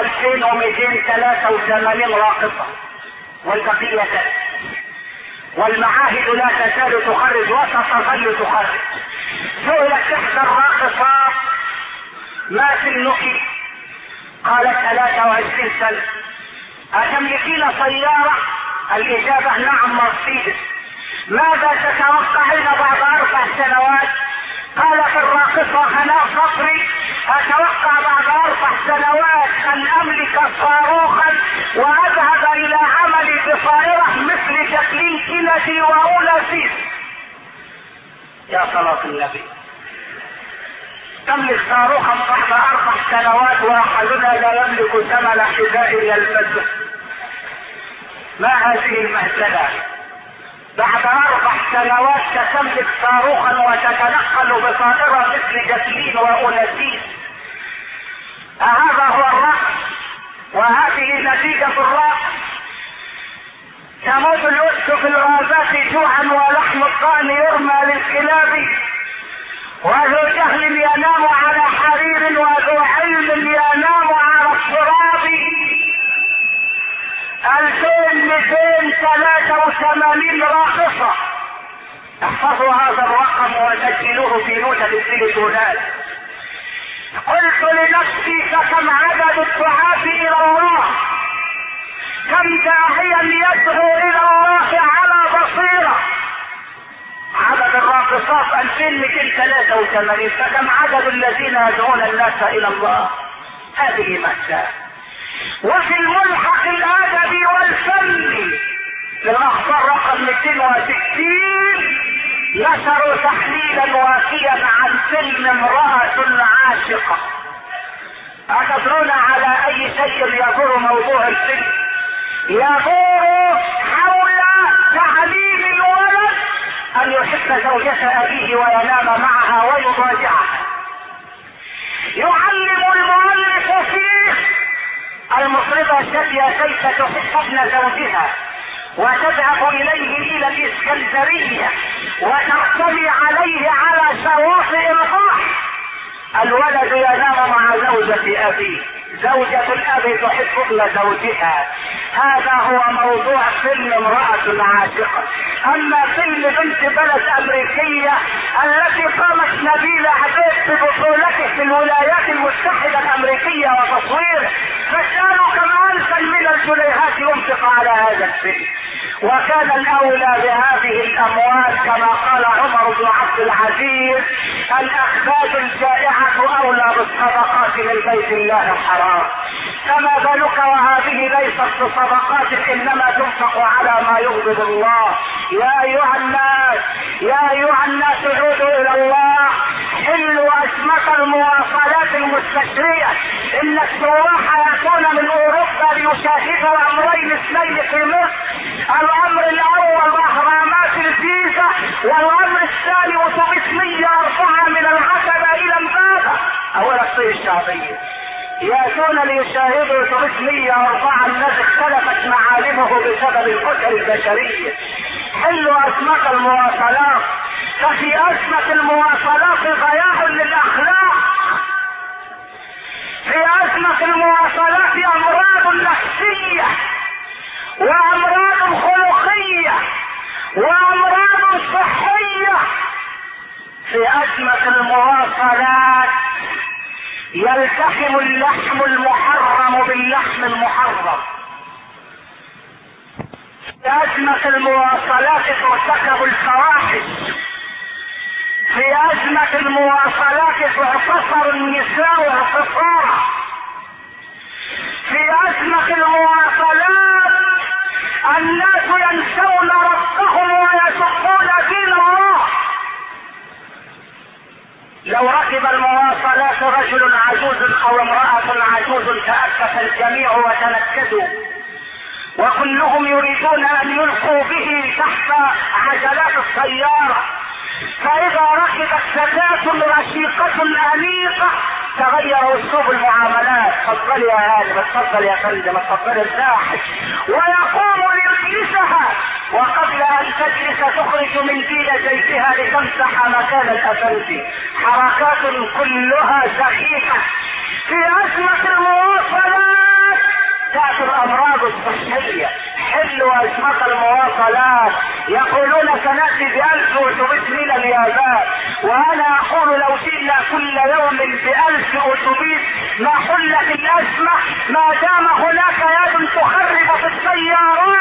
2283 راقصة والبقية والمعاهد لا تزال تخرج وستظل تخرج. سئلت احدى الراقصات ما سنك؟ قالت 23 سنة. أتملكين سيارة؟ الإجابة نعم مرسيدس. ماذا تتوقعين بعد 4 سنوات؟ قالت الراقصة هناء صبري اتوقع بعد 4 سنوات ان املك صاروخا واذهب الى عملي بطائرة مثل جاكلين كينيدي واولاسيس. يا صلاة النبي، تملك صاروخا بعد 4 سنوات واحدنا لا يملك ثمن حذاء يلبسه. ما هذه المهزلة؟ بعد 4 سنوات ستملك صاروخا وتتنقل بطائرة مثل جاكلين واولاسيس. هذا هو الرقص وهذه نتيجة الرقص. تموت الأسد في الغابات جوعا ولحم الضأن يرمى للكلاب، وذو جهل ينام على حرير وذو علم ينام على التراب. 2283 راقصة. احفظوا هذا الرقم وسجلوه في نوتة التليفونات. قلت لنفسي فكم عدد الدعاة الى الله، كم داعيا يدعو الى الله على بصيرة. عدد الراقصات 2283، فكم عدد الذين يدعون الناس الى الله؟ هذه مأساة. وفي الملحق الادبي والفني للاخبار رقم 260 نشروا تحليلا وافيا عن فيلم امرأة عاشقة. أتدرون على اي شيء يدور موضوع الفيلم؟ يدور حول تعليم الولد ان يحب زوجة ابيه وينام معها ويضاجعها. يعلم المؤلف فيه المصربة الشافية كيف تحب ابن زوجها وتذهب اليه الى الاسكندرية وترتمي عليه على شواطئ البحر. الولد ينام مع زوجة ابيه، زوجة الاب تحب ابن زوجها. هذا هو موضوع فيلم امرأة عاشقة. اما فيلم بنت بلد امريكية التي قامت نبيلة عبيد ببطولته في الولايات المتحدة الامريكية وتصويره، فكانوا كم الفا من الجنيهات ينفق على هذا الفيلم. وكان الاولى بهذه الاموال كما قال عمر بن عبد العزيز: الاخباد الجائعة اولى بالصدقات من بيت الله الحرام. كما بالك وهذه ليست بصدقات انما تنفق على ما يغضب الله. يا ايها الناس عودوا الى الله، حلوا ازمة المواصلات المستشرية. ان السواح ياتون من اوروبا ليشاهدوا امرين اثنين في مصر. الامر الاول اهرامات الجيزة، والامر الثاني اتوبيس 104 من العتبة الى امبابة او الصين الشعبية. ياتون ليشاهدوا اتوبيس 104 الذي اختلفت معالمه بسبب الكتل البشرية. حلوا ازمة المواصلات، ففي ازمة المواصلات ضياع للاخلاق. في ازمة المواصلات امراض نفسية وامراض خلقية وامراض صحية. في ازمة المواصلات يلتحم اللحم المحرم باللحم المحرم. في ازمة المواصلات ترتكب الفواحش. في ازمة المواصلات تعتصر النساء اعتصارا. في ازمة المواصلات الناس ينسون ربهم ويسبون دين الله. لو ركب المواصلات رجل عجوز او امرأة عجوز تأسف الجميع وتنكدوا، وكلهم يريدون ان يلقوا به تحت عجلات السيارة. فاذا ركبت فتاة رشيقة انيقة تغير اسلوب المعاملات. اتفضل يا هانم، اتفضل يا فندم، اتفضل ارتاح، ويقوم ليجلسها، وقبل ان تجلس تخرج منديل جيبها لتمسح مكان الافندي. حركات كلها سخيفة. في ازمة المواصلات تأتي الامراض الصحية. حلوا ازمة المواصلات. يقولون سنأتي ب1000 اتوبيس من اليابان، وانا اقول لو جئنا كل يوم ب1000 اتوبيس ما حلت الازمة ما دام هناك يد تخرب في السيارات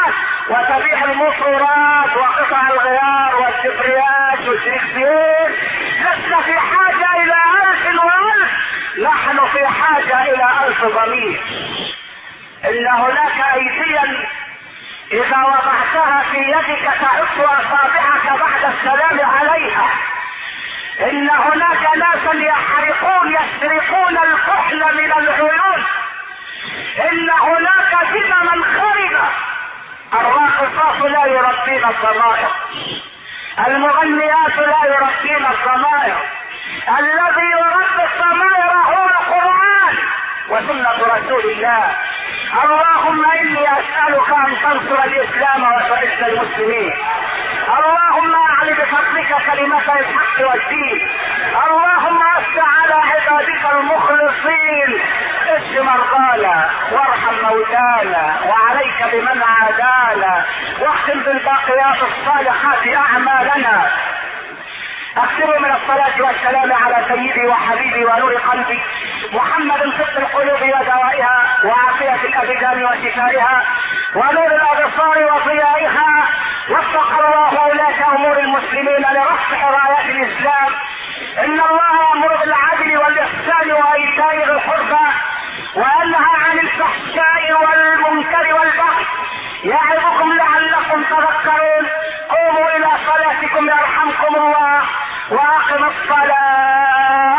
وتبيع المصورات وقطع الغيار والكبريات والدركسيون. لسنا في حاجة الى 1000 و1000، نحن في حاجة الى 1000 ضمير. ان هناك ايديا اذا وضعتها في يدك تعد اصابعك بعد السلام عليها. ان هناك ناسا يحرقون يسرقون الكحل من العيون. ان هناك ذمما خربة. الراقصات لا يربين الضمائر، المغنيات لا يربين الضمائر. الذي يربي الضمائر هو القرآن وسنة رسول الله. اللهم اني اسألك ان تنصر الاسلام وتعز المسلمين. اللهم اعل بفضلك كلمة الحق والدين. اللهم اصلح على عبادك المخلصين. اشف مرضانا وارحم موتانا وعليك بمن عادانا، واختم بالباقيات الصالحات اعمالنا. اكثروا من الصلاة والسلام على سيدي وحبيبي ونور قلبي محمد، طب القلوب ودوائها وعافية الابدان وشفائها ونور الابصار وضيائها. وفق الله ولاة امور المسلمين لرفع رايات الاسلام. ان الله يأمر بالعدل والاحسان وايتاء ذي القربى وينهى عن الفحشاء والمنكر والبغي، يعظكم لعلكم تذكرون. قوموا الى صلاتكم يرحمكم الله واقم الصلاة.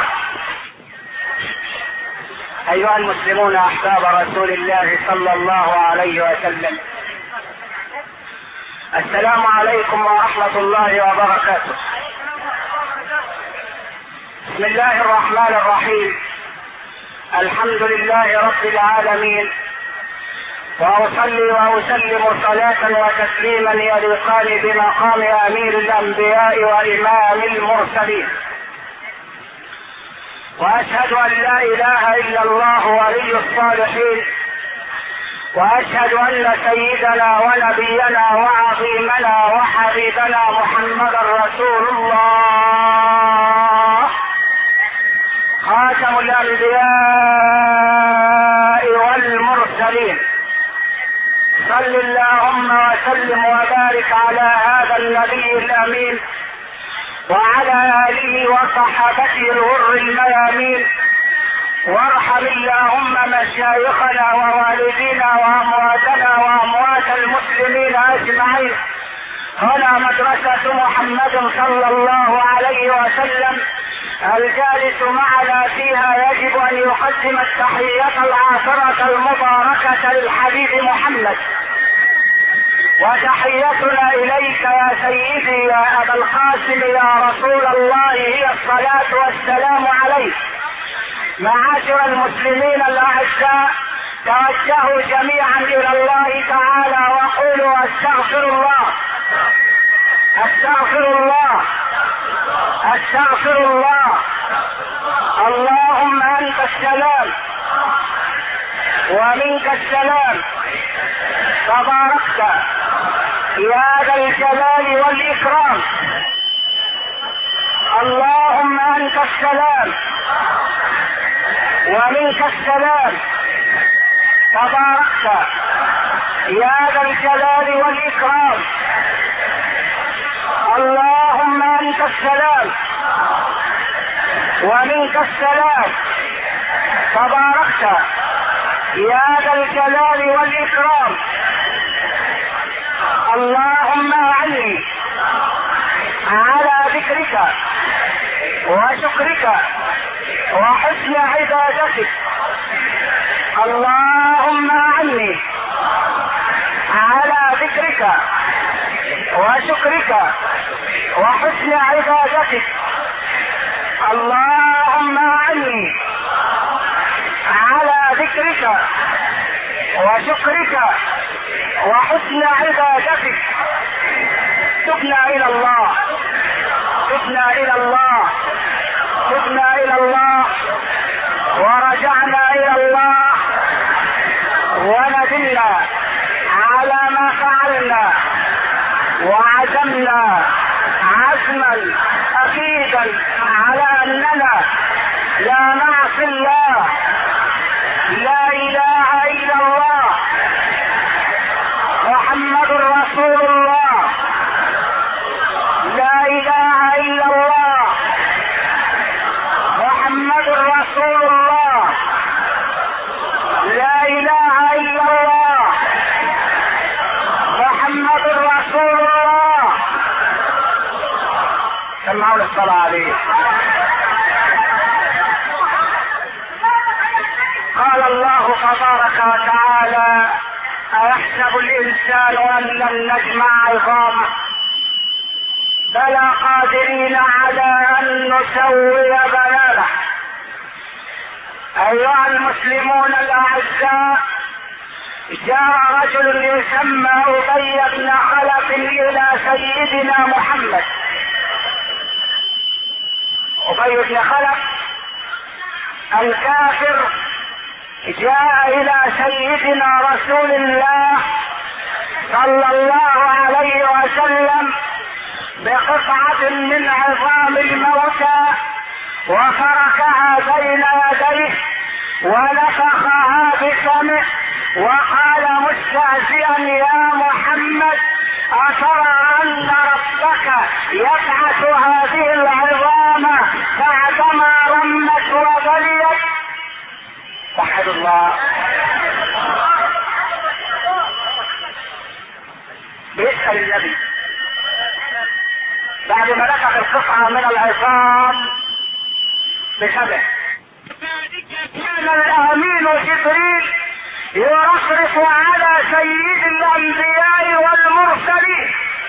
ايها المسلمون احباب رسول الله صلى الله عليه وسلم، السلام عليكم ورحمة الله وبركاته. بسم الله الرحمن الرحيم. الحمد لله رب العالمين، واصلي واسلم صلاة وتسليما يليقان بمقام امير الانبياء وامام المرسلين. واشهد ان لا اله الا الله ولي الصالحين، واشهد ان سيدنا ونبينا وعظيمنا وحبيبنا محمدا رسول الله خاتم الانبياء والمرسلين. صل اللهم وسلم وبارك على هذا النبي الامين وعلى اله وصحابته الغر الميامين. وارحم اللهم مشايخنا ووالدينا وامواتنا واموات المسلمين اجمعين. هنا مدرسة محمد صلى الله عليه وسلم، الجالس معنا فيها يجب ان يقدم التحية العاطرة المباركة للحبيب محمد. وتحيتنا اليك يا سيدي يا ابا القاسم يا رسول الله هي الصلاة والسلام عليك. معاشر المسلمين الاعزاء، توجهوا جميعا الى الله تعالى وقولوا استغفر الله استغفر الله استغفر الله. اللهم انت السلام ومنك السلام، تباركت يا ذا الجلال والاكرام. اللهم انت السلام ومنك السلام، تباركت يا ذا الجلال والاكرام. اللهم انت السلام ومنك السلام، تباركت يا ذا الجلال والاكرام. اللهم اعني على ذكرك وشكرك وحسن عبادتك. اللهم اعني على ذكرك وشكرك وحسن عبادتك. اللهم اعني على ذكرك وشكرك وحسن عبادتك. تبنا الى الله تبنا الى الله تبنا الى الله ورجعنا الى الله وندمنا على ما فعلنا وعزمنا عزما اكيدا على اننا لا نعصي الله. لا اله الا الله محمد رسول بالصلاة عليه. قال الله تبارك وتعالى: أيحسب الإنسان أن لن نجمع عظامه بلى قادرين على أن نسوي بنانه. أيها المسلمون الأعزاء، جاء رجل يسمى أبي بن خلف إلى سيدنا محمد. أبي بن خلف الكافر جاء إلى سيدنا رسول الله صلى الله عليه وسلم بقطعة من عظام الموتى وفركها بين يديه ونفخها بفمه وقال مستهزئا: يا محمد، أترى أن ربك يبعث هذه العظام بعدما رمت وبليت؟ وحد الله. بيسأل النبي بعد ما نفخ القطعة من العظام بفمه: كان الأمين جبريل يرفرف على سيد الأنبياء والمرسلين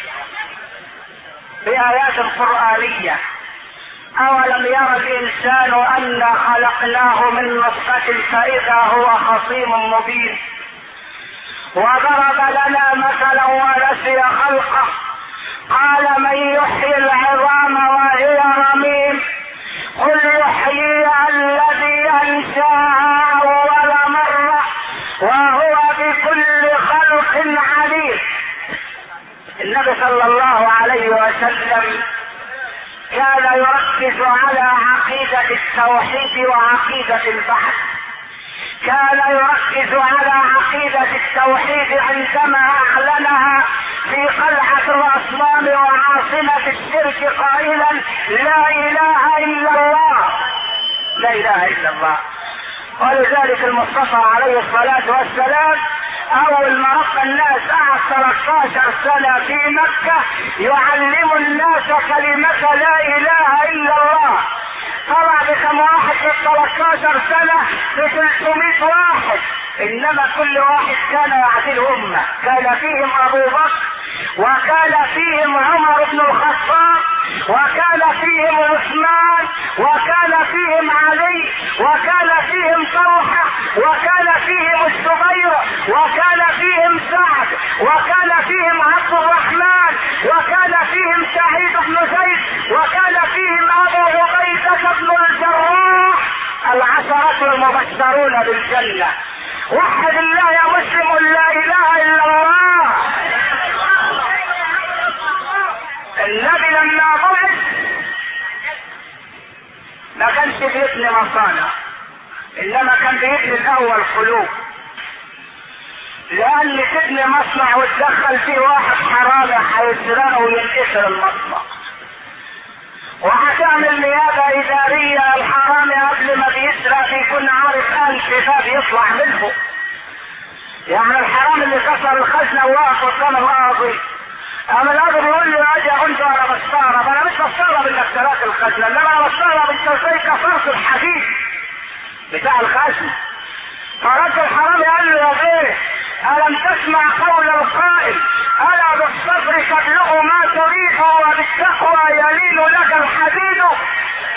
بآيات قرآنية: أولم يرى الإنسان أنا خلقناه من نطفة فإذا هو خصيم مبين وضرب لنا مثلا ونسي خلقه قال: من يحيي العظام وهي رميم قل يحييها الذي أنشاها أول مرة وهو بكل خلق عليم. النبي صلى الله عليه وسلم كان يركز على عقيدة التوحيد وعقيدة البحث. كان يركز على عقيدة التوحيد عندما أعلنها في قلعة الأصنام وعاصمة الشرك قائلا: لا إله إلا الله، لا إله إلا الله. ولذلك المصطفى عليه الصلاة والسلام أول ما ربى الناس قعد 13 سنة في مكة يعلم الناس كلمة لا إله إلا الله. طلع بكم واحد في 13 سنة؟ ب 300 واحد، إنما كل واحد كان يعدل أمة. كان فيهم أبو بكر، وكان فيهم عمر بن الخطاب، وكان فيهم عثمان، وكان فيهم علي، وكان فيهم طلحة، وكان فيهم الزبير، وكان فيهم سعد، وكان فيهم عبد الرحمن، وكان فيهم سعيد بن زيد، وكان فيهم أبو عبيدة بن الجراح، العشرة المبشرون بالجنة. وحد الله يا مسلم، لا إله إلا الله. النبي لما بعث ما كانش بيبني مصانع، انما كان بيبني الاول قلوب. لان تبني مصنع وتدخل فيه واحد حرامي هيسرقه وينكسر المصنع، وهتعمل نيابه اداريه. الحرامي قبل ما بيسرق بيكون عارف 1000 باب يطلع منه. يعني الحرامي اللي كسر الخزنه وواقف قدام القاضي، اما القاضي بيقول لي: اجي انت وانا بستغرب. انا مش بستغرب انك سرقت الخزنه، انما انا بستغرب انت ازاي كسرت الحديد بتاع الخزنه. فرد الحرامي قال له: يا بيه، الم تسمع قول القائل: الا بالصبر تبلغ ما تريد وبالتقوى يلين لك الحديد؟